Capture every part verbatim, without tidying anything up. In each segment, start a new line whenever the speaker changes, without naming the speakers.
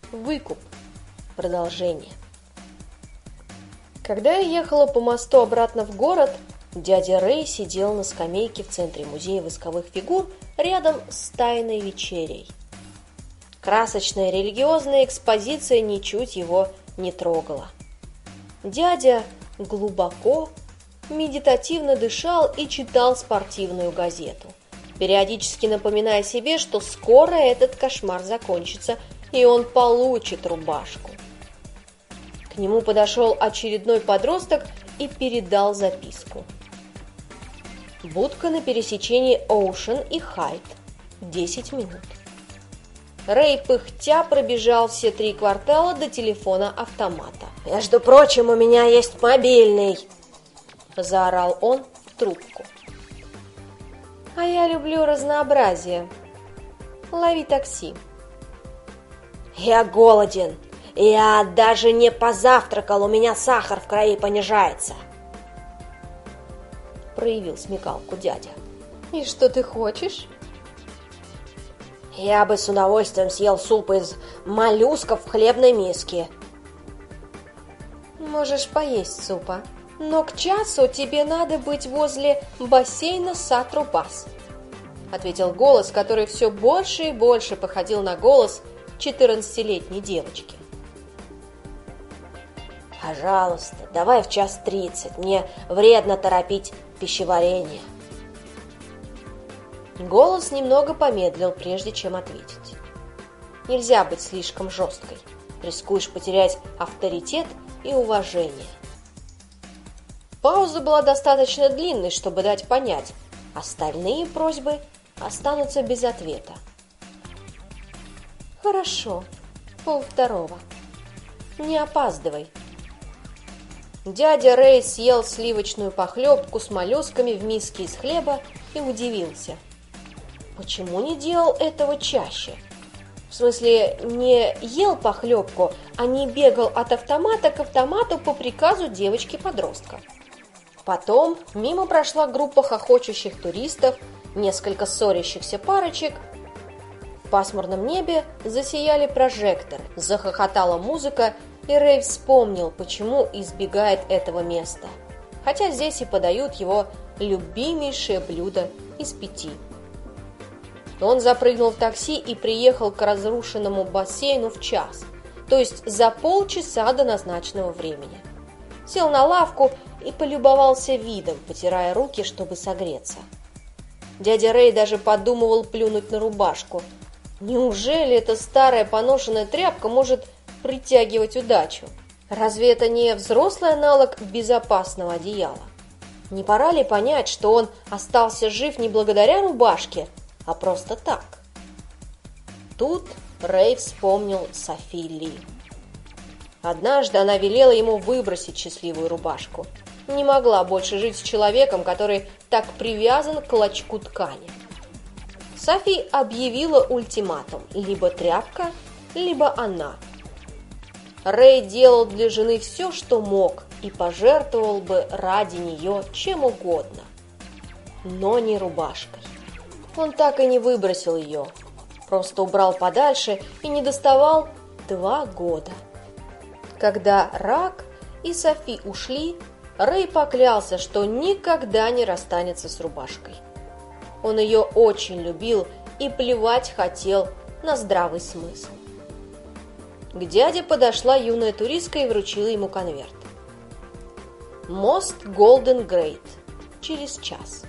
Выкуп. Продолжение. Когда я ехала по мосту обратно в город, дядя Рэй сидел на скамейке в центре музея восковых фигур рядом с тайной вечерей. Красочная религиозная экспозиция ничуть его не трогала. Дядя глубоко, медитативно дышал и читал спортивную газету, периодически напоминая себе, что скоро этот кошмар закончится, и он получит рубашку. К нему подошел очередной подросток и передал записку. Будка на пересечении Оушен и Хайд. Десять минут. Рэй пыхтя пробежал все три квартала до телефона-автомата. «Между прочим, у меня есть мобильный!» Заорал он в трубку. «А я люблю разнообразие. Лови такси». «Я голоден. Я даже не позавтракал, у меня сахар в крови понижается», проявил смекалку дядя. «И что ты хочешь?» «Я бы с удовольствием съел суп из моллюсков в хлебной миске». «Можешь поесть супа, но к часу тебе надо быть возле бассейна Сатру-Бас», ответил голос, который все больше и больше походил на голос четырнадцатилетней девочки. «Пожалуйста, давай в час тридцать, мне вредно торопить пищеварение». Голос немного помедлил, прежде чем ответить. Нельзя быть слишком жесткой, рискуешь потерять авторитет и уважение. Пауза была достаточно длинной, чтобы дать понять, остальные просьбы останутся без ответа. «Хорошо, полвторого. Не опаздывай». Дядя Рэй съел сливочную похлебку с моллюсками в миске из хлеба и удивился. Почему не делал этого чаще? В смысле, не ел похлебку, а не бегал от автомата к автомату по приказу девочки-подростка. Потом мимо прошла группа хохочущих туристов, несколько ссорящихся парочек. В пасмурном небе засияли прожекторы, захохотала музыка, и Рэй вспомнил, почему избегает этого места, хотя здесь и подают его любимейшее блюдо из пяти. Он запрыгнул в такси и приехал к разрушенному бассейну в час, то есть за полчаса до назначенного времени. Сел на лавку и полюбовался видом, потирая руки, чтобы согреться. Дядя Рэй даже подумывал плюнуть на рубашку. Неужели эта старая поношенная тряпка может притягивать удачу? Разве это не взрослый аналог безопасного одеяла? Не пора ли понять, что он остался жив не благодаря рубашке, а просто так? Тут Рэй вспомнил Софи Ли. Однажды она велела ему выбросить счастливую рубашку. Не могла больше жить с человеком, который так привязан к клочку ткани. Софи объявила ультиматум: либо тряпка, либо она. Рэй делал для жены все, что мог, и пожертвовал бы ради нее чем угодно, но не рубашкой. Он так и не выбросил ее, просто убрал подальше и не доставал два года. Когда Рак и Софи ушли, Рэй поклялся, что никогда не расстанется с рубашкой. Он ее очень любил и плевать хотел на здравый смысл. К дяде подошла юная туристка и вручила ему конверт. Мост Голден Грейт. Через час.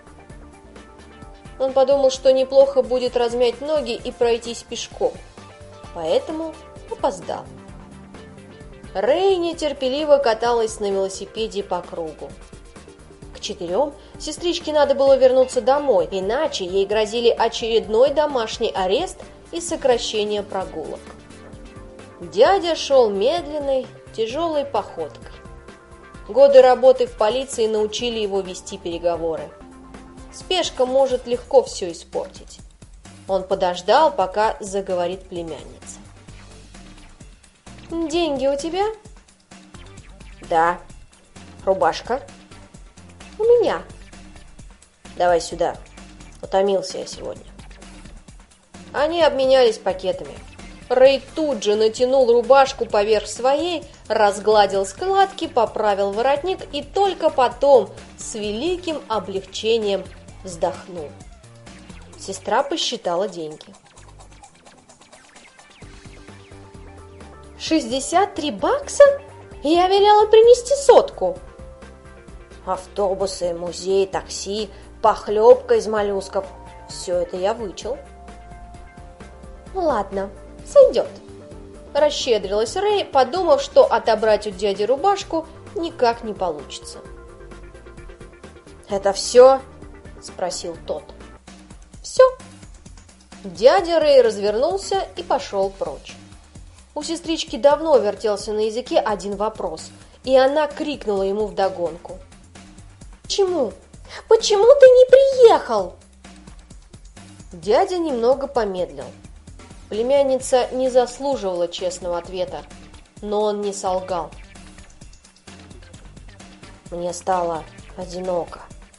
Он подумал, что неплохо будет размять ноги и пройтись пешком, поэтому опоздал. Рэй нетерпеливо каталась на велосипеде по кругу. К четырем сестричке надо было вернуться домой, иначе ей грозили очередной домашний арест и сокращение прогулок. Дядя шел медленной, тяжелой походкой. Годы работы в полиции научили его вести переговоры. Спешка может легко все испортить. Он подождал, пока заговорит племянница. «Деньги у тебя?» «Да». «Рубашка?» «У меня». «Давай сюда. Утомился я сегодня». Они обменялись пакетами. Рэй тут же натянул рубашку поверх своей, разгладил складки, поправил воротник и только потом с великим облегчением вздохнул. Сестра посчитала деньги. «Шестьдесят три бакса? Я велела принести сотку!» «Автобусы, музей, такси, похлебка из моллюсков – все это я вычел». «Ладно, сойдет», – расщедрилась Рэй, подумав, что отобрать у дяди рубашку никак не получится. «Это все?» – спросил тот. «Все». Дядя Рэй развернулся и пошел прочь. У сестрички давно вертелся на языке один вопрос, и она крикнула ему вдогонку. «Почему? Почему ты не приехал?» Дядя немного помедлил. Племянница не заслуживала честного ответа, но он не солгал. «Мне стало одиноко».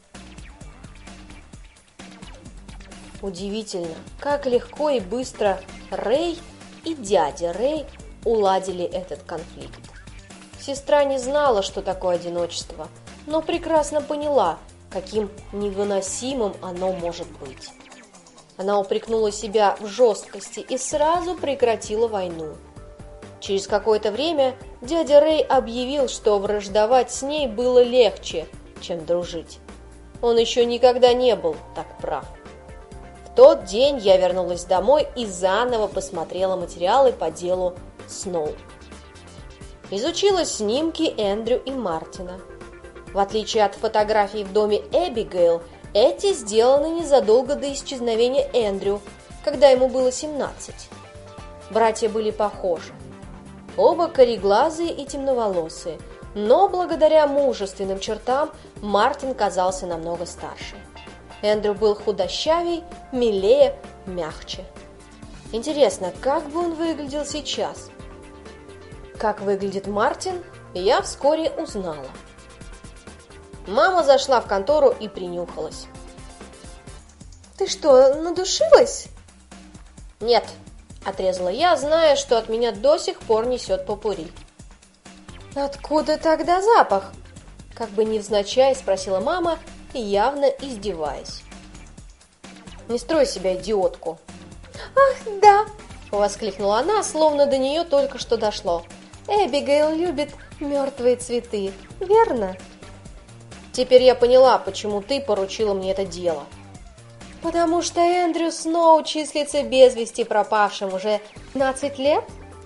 Удивительно, как легко и быстро Рэй и дядя Рэй уладили этот конфликт. Сестра не знала, что такое одиночество, но прекрасно поняла, каким невыносимым оно может быть. Она упрекнула себя в жесткости и сразу прекратила войну. Через какое-то время дядя Рэй объявил, что враждовать с ней было легче, чем дружить. Он еще никогда не был так прав. В тот день я вернулась домой и заново посмотрела материалы по делу Сноу. Изучила снимки Эндрю и Мартина. В отличие от фотографий в доме Эбигейл, эти сделаны незадолго до исчезновения Эндрю, когда ему было семнадцать. Братья были похожи. Оба кореглазые и темноволосые, но благодаря мужественным чертам Мартин казался намного старше. Эндрю был худощавей, милее, мягче. Интересно, как бы он выглядел сейчас? Как выглядит Мартин, я вскоре узнала. Мама зашла в контору и принюхалась. «Ты что, надушилась?» «Нет», — отрезала я, зная, что от меня до сих пор несет попурри. «Откуда тогда запах?» — как бы невзначай спросила мама, явно издеваясь. «Не строй себя идиотку!» «Ах, да!» — воскликнула она, словно до нее только что дошло. «Эбигейл любит мертвые цветы, верно?» «Теперь я поняла, почему ты поручила мне это дело». «Потому что Эндрю Сноу числится без вести пропавшим уже пятнадцать лет?»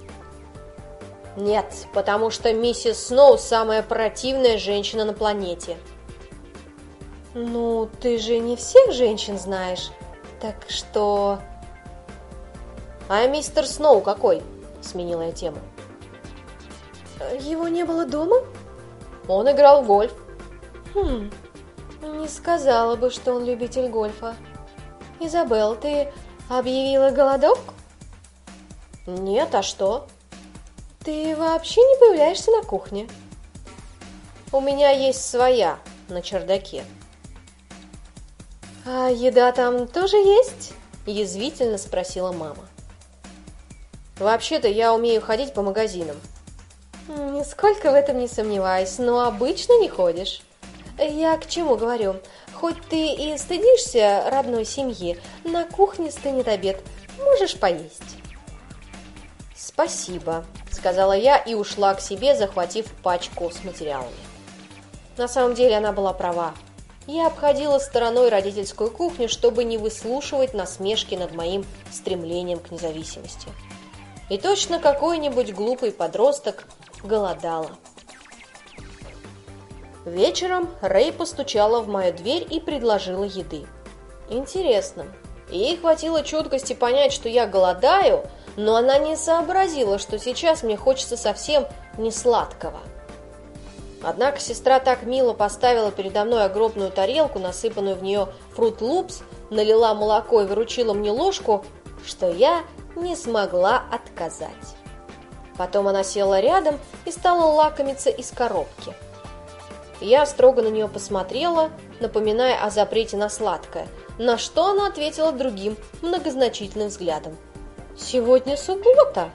«Нет, потому что миссис Сноу самая противная женщина на планете». «Ну, ты же не всех женщин знаешь, так что...» «А мистер Сноу какой?» — сменила я тему. «Его не было дома?» «Он играл в гольф». «Хм, не сказала бы, что он любитель гольфа. Изабелл, ты объявила голодовку?» «Нет, а что?» «Ты вообще не появляешься на кухне?» «У меня есть своя на чердаке». «А еда там тоже есть?» – язвительно спросила мама. «Вообще-то я умею ходить по магазинам». «Нисколько в этом не сомневаюсь, но обычно не ходишь. Я к чему говорю? Хоть ты и стыдишься родной семьи, на кухне стынет обед, можешь поесть». «Спасибо», – сказала я и ушла к себе, захватив пачку с материалами. На самом деле она была права. Я обходила стороной родительскую кухню, чтобы не выслушивать насмешки над моим стремлением к независимости. И точно какой-нибудь глупый подросток голодала. Вечером Рэй постучала в мою дверь и предложила еды. Интересно, ей хватило чуткости понять, что я голодаю, но она не сообразила, что сейчас мне хочется совсем не сладкого. Однако сестра так мило поставила передо мной огромную тарелку, насыпанную в нее Fruit Loops, налила молоко и вручила мне ложку, что я не смогла отказать. Потом она села рядом и стала лакомиться из коробки. Я строго на нее посмотрела, напоминая о запрете на сладкое, на что она ответила другим многозначительным взглядом. Сегодня суббота.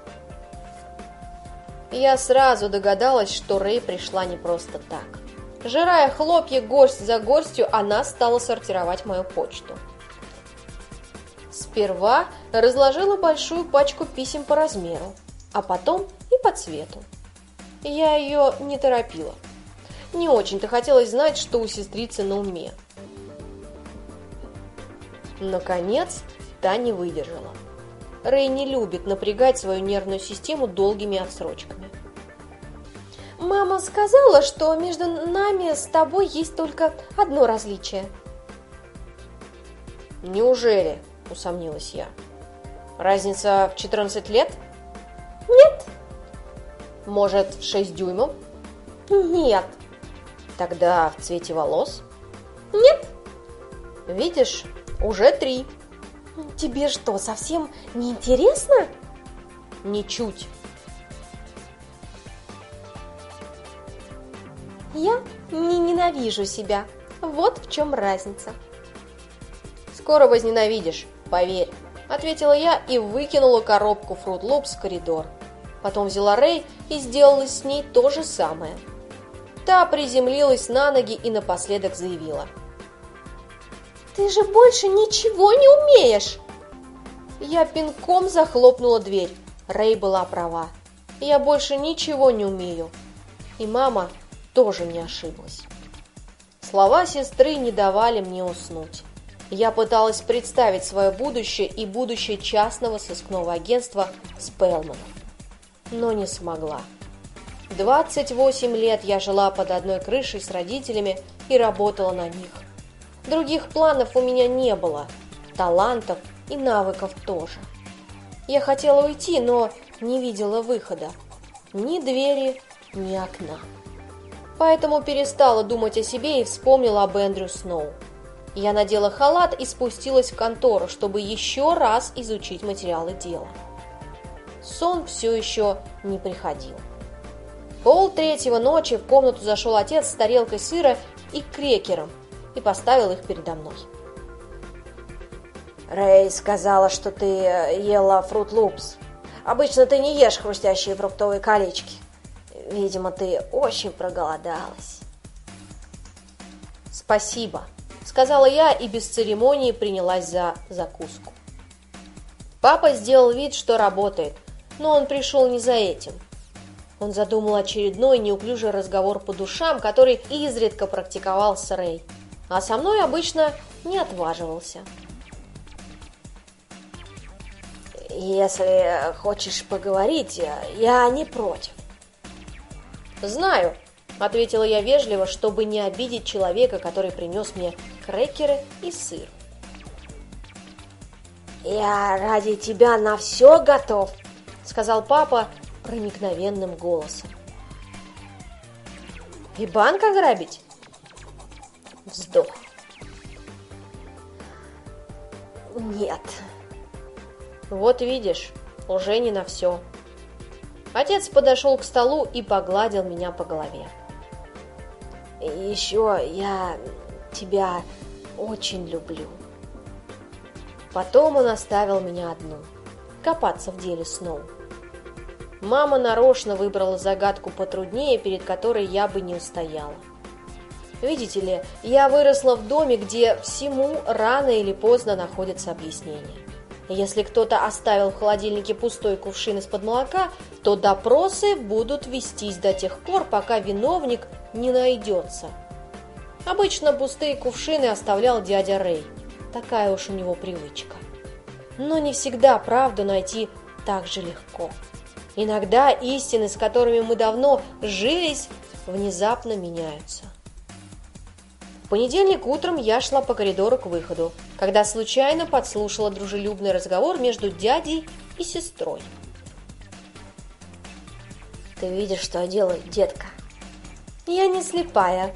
Я сразу догадалась, что Рэй пришла не просто так. Жирая хлопья горсть за горстью, она стала сортировать мою почту. Сперва разложила большую пачку писем по размеру, а потом и по цвету. Я ее не торопила. Не очень-то хотелось знать, что у сестрицы на уме. Наконец, та не выдержала. Рэй не любит напрягать свою нервную систему долгими отсрочками. «Мама сказала, что между нами с тобой есть только одно различие». «Неужели?» – усомнилась я. «Разница в четырнадцать лет?»
«Нет».
«Может, в шесть дюймов?»
«Нет».
«Тогда в цвете волос?»
«Нет».
«Видишь, уже три».
«Тебе что, совсем не интересно?»
«Ничуть».
«Я не ненавижу себя. Вот в чем разница».
«Скоро возненавидишь, поверь», — ответила я и выкинула коробку Fruit Loops в коридор. Потом взяла Рэй и сделала с ней то же самое. Та приземлилась на ноги и напоследок заявила:
«Ты же больше ничего не умеешь!»
Я пинком захлопнула дверь. Рэй была права. Я больше ничего не умею. И мама тоже не ошиблась. Слова сестры не давали мне уснуть. Я пыталась представить свое будущее и будущее частного сыскного агентства Спелманов, но не смогла. двадцать восемь лет я жила под одной крышей с родителями и работала на них. Других планов у меня не было, талантов и навыков тоже. Я хотела уйти, но не видела выхода. Ни двери, ни окна. Поэтому перестала думать о себе и вспомнила об Эндрю Сноу. Я надела халат и спустилась в контору, чтобы еще раз изучить материалы дела. Сон все еще не приходил. Пол третьего ночи в комнату зашел отец с тарелкой сыра и крекером и поставил их передо мной.
«Рэй сказала, что ты ела Fruit Loops. Обычно ты не ешь хрустящие фруктовые колечки. Видимо, ты очень проголодалась».
«Спасибо», — сказала я и без церемонии принялась за закуску. Папа сделал вид, что работает, но он пришел не за этим. Он задумал очередной неуклюжий разговор по душам, который изредка практиковал с Рэй, а со мной обычно не отваживался.
«Если хочешь поговорить, я не против».
«Знаю», — ответила я вежливо, чтобы не обидеть человека, который принес мне крекеры и сыр.
«Я ради тебя на все готов»,
— сказал папа проникновенным голосом. «И банк ограбить?»
Вздох. «Нет».
«Вот видишь, уже не на все». Отец подошел к столу и погладил меня по голове.
«Еще я тебя очень люблю».
Потом он оставил меня одну, копаться в деле Сноу. Мама нарочно выбрала загадку потруднее, перед которой я бы не устояла. Видите ли, я выросла в доме, где всему рано или поздно находится объяснение. Если кто-то оставил в холодильнике пустой кувшин из-под молока, то допросы будут вестись до тех пор, пока виновник не найдется. Обычно пустые кувшины оставлял дядя Рэй. Такая уж у него привычка. Но не всегда правду найти так же легко. Иногда истины, с которыми мы давно сжились, внезапно меняются. В понедельник утром я шла по коридору к выходу, когда случайно подслушала дружелюбный разговор между дядей и сестрой.
«Ты видишь, что делает детка?»
«Я не слепая».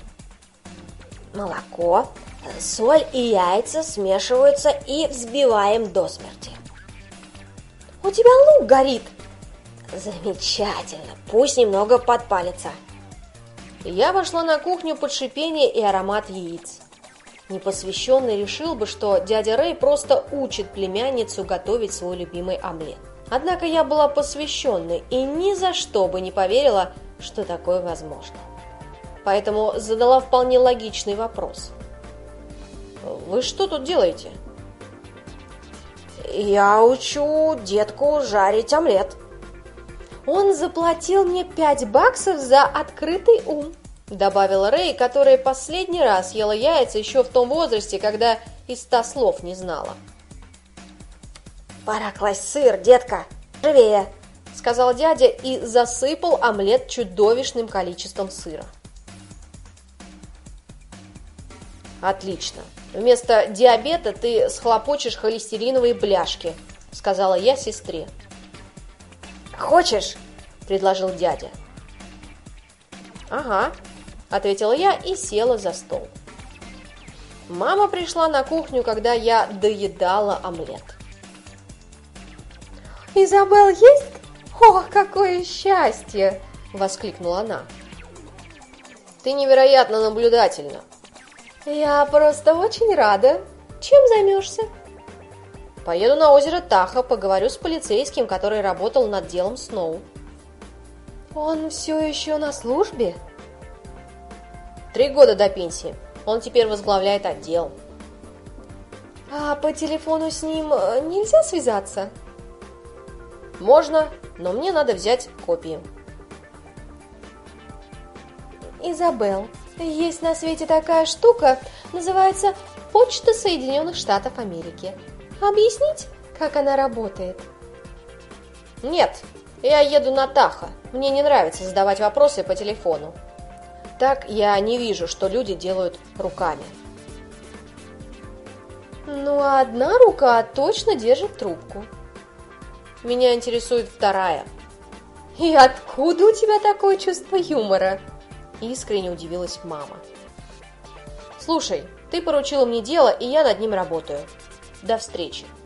«Молоко, соль и яйца смешиваются и взбиваем до смерти».
«У тебя лук горит».
«Замечательно, пусть немного подпалится».
Я вошла на кухню под шипение и аромат яиц. Непосвященный решил бы, что дядя Рэй просто учит племянницу готовить свой любимый омлет. Однако я была посвященной и ни за что бы не поверила, что такое возможно. Поэтому задала вполне логичный вопрос. «Вы что тут делаете?»
«Я учу детку жарить омлет».
«Он заплатил мне пять баксов за открытый ум»,
добавила Рэй, которая последний раз ела яйца еще в том возрасте, когда и ста слов не знала.
«Пора класть сыр, детка, живее»,
сказал дядя и засыпал омлет чудовищным количеством сыра. «Отлично. Вместо диабета ты схлопочешь холестериновые бляшки», сказала я сестре.
«Хочешь?»
– предложил дядя. «Ага», – ответила я и села за стол. Мама пришла на кухню, когда я доедала омлет.
«Изабелл есть? О, какое счастье!» – воскликнула она.
«Ты невероятно наблюдательна».
«Я просто очень рада. Чем займешься?»
«Поеду на озеро Тахо, поговорю с полицейским, который работал над делом Сноу».
«Он все еще на службе?»
«Три года до пенсии. Он теперь возглавляет отдел».
«А по телефону с ним нельзя связаться?»
«Можно, но мне надо взять копии».
«Изабелл, есть на свете такая штука, называется Почта Соединенных Штатов Америки. Объяснить, как она работает?»
«Нет, я еду на Тахо. Мне не нравится задавать вопросы по телефону. Так я не вижу, что люди делают руками».
«Ну, одна рука точно держит трубку».
«Меня интересует вторая».
«И откуда у тебя такое чувство юмора?»
Искренне удивилась мама. «Слушай, ты поручила мне дело, и я над ним работаю. До встречи».